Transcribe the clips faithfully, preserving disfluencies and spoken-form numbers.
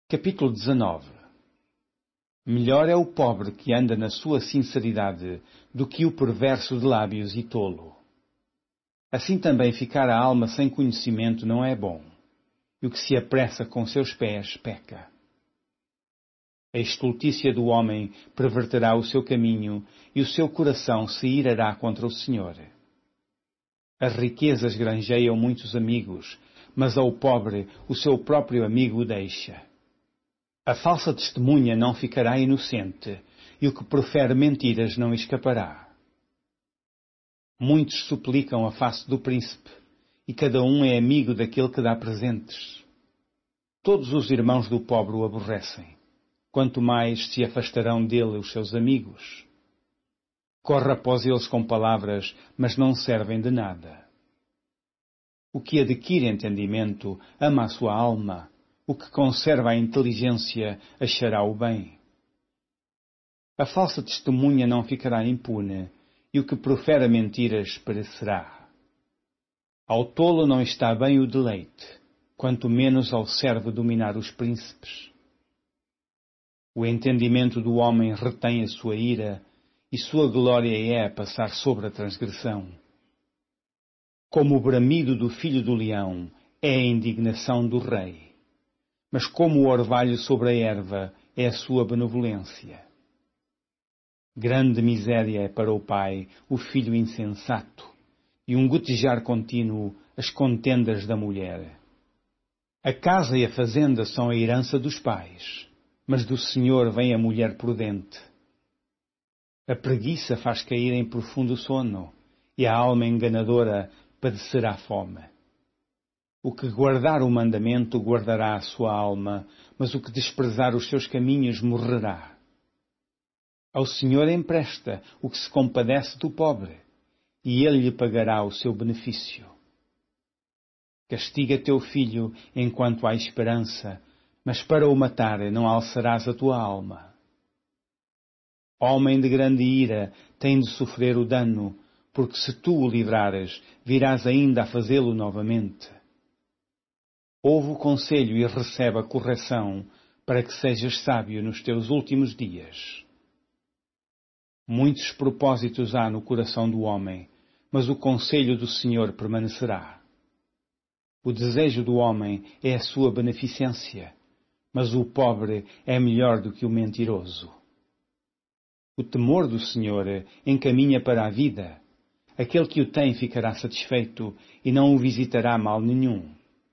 Capítulo dezenove. Melhor é o pobre que anda na sua sinceridade do que o perverso de lábios e tolo. Assim também ficar a alma sem conhecimento não é bom, e o que se apressa com seus pés peca. A estultícia do homem perverterá o seu caminho, e o seu coração se irará contra o Senhor. As riquezas granjeiam muitos amigos, mas ao pobre o seu próprio amigo o deixa. A falsa testemunha não ficará inocente, e o que profere mentiras não escapará. Muitos suplicam a face do príncipe, e cada um é amigo daquele que dá presentes. Todos os irmãos do pobre o aborrecem, quanto mais se afastarão dele os seus amigos. Corre após eles com palavras, mas não servem de nada. O que adquire entendimento ama a sua alma. O que conserva a inteligência achará o bem. A falsa testemunha não ficará impune, e o que profere mentiras perecerá. Ao tolo não está bem o deleite, quanto menos ao servo dominar os príncipes. O entendimento do homem retém a sua ira, e sua glória é passar sobre a transgressão. Como o bramido do filho do leão é a indignação do rei. Mas como o orvalho sobre a erva é a sua benevolência. Grande miséria é para o pai o filho insensato, e um gotejar contínuo as contendas da mulher. A casa e a fazenda são a herança dos pais, mas do Senhor vem a mulher prudente. A preguiça faz cair em profundo sono, e a alma enganadora padecerá fome. O que guardar o mandamento guardará a sua alma, mas o que desprezar os seus caminhos morrerá. Ao Senhor empresta o que se compadece do pobre, e ele lhe pagará o seu benefício. Castiga teu filho enquanto há esperança, mas para o matar não alçarás a tua alma. Homem de grande ira tem de sofrer o dano, porque se tu o livrares, virás ainda a fazê-lo novamente. Ouve o conselho e recebe a correção, para que sejas sábio nos teus últimos dias. Muitos propósitos há no coração do homem, mas o conselho do Senhor permanecerá. O desejo do homem é a sua beneficência, mas o pobre é melhor do que o mentiroso. O temor do Senhor encaminha para a vida. Aquele que o tem ficará satisfeito e não o visitará mal nenhum.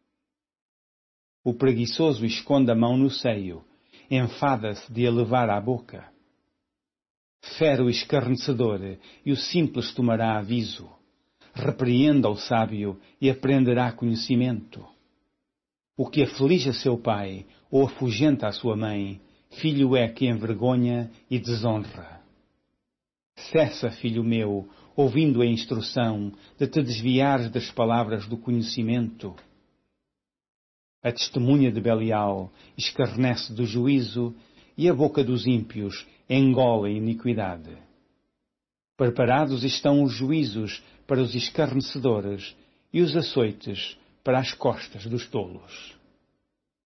O preguiçoso esconde a mão no seio, enfada-se de a levar à boca. Fere o escarnecedor e o simples tomará aviso. Repreenda o sábio e aprenderá conhecimento. O que aflige a seu pai ou afugenta a sua mãe, filho é que envergonha e desonra. Cessa, filho meu, ouvindo a instrução, de te desviares das palavras do conhecimento. A testemunha de Belial escarnece do juízo, e a boca dos ímpios engole a iniquidade. Preparados estão os juízos para os escarnecedores, e os açoites para as costas dos tolos.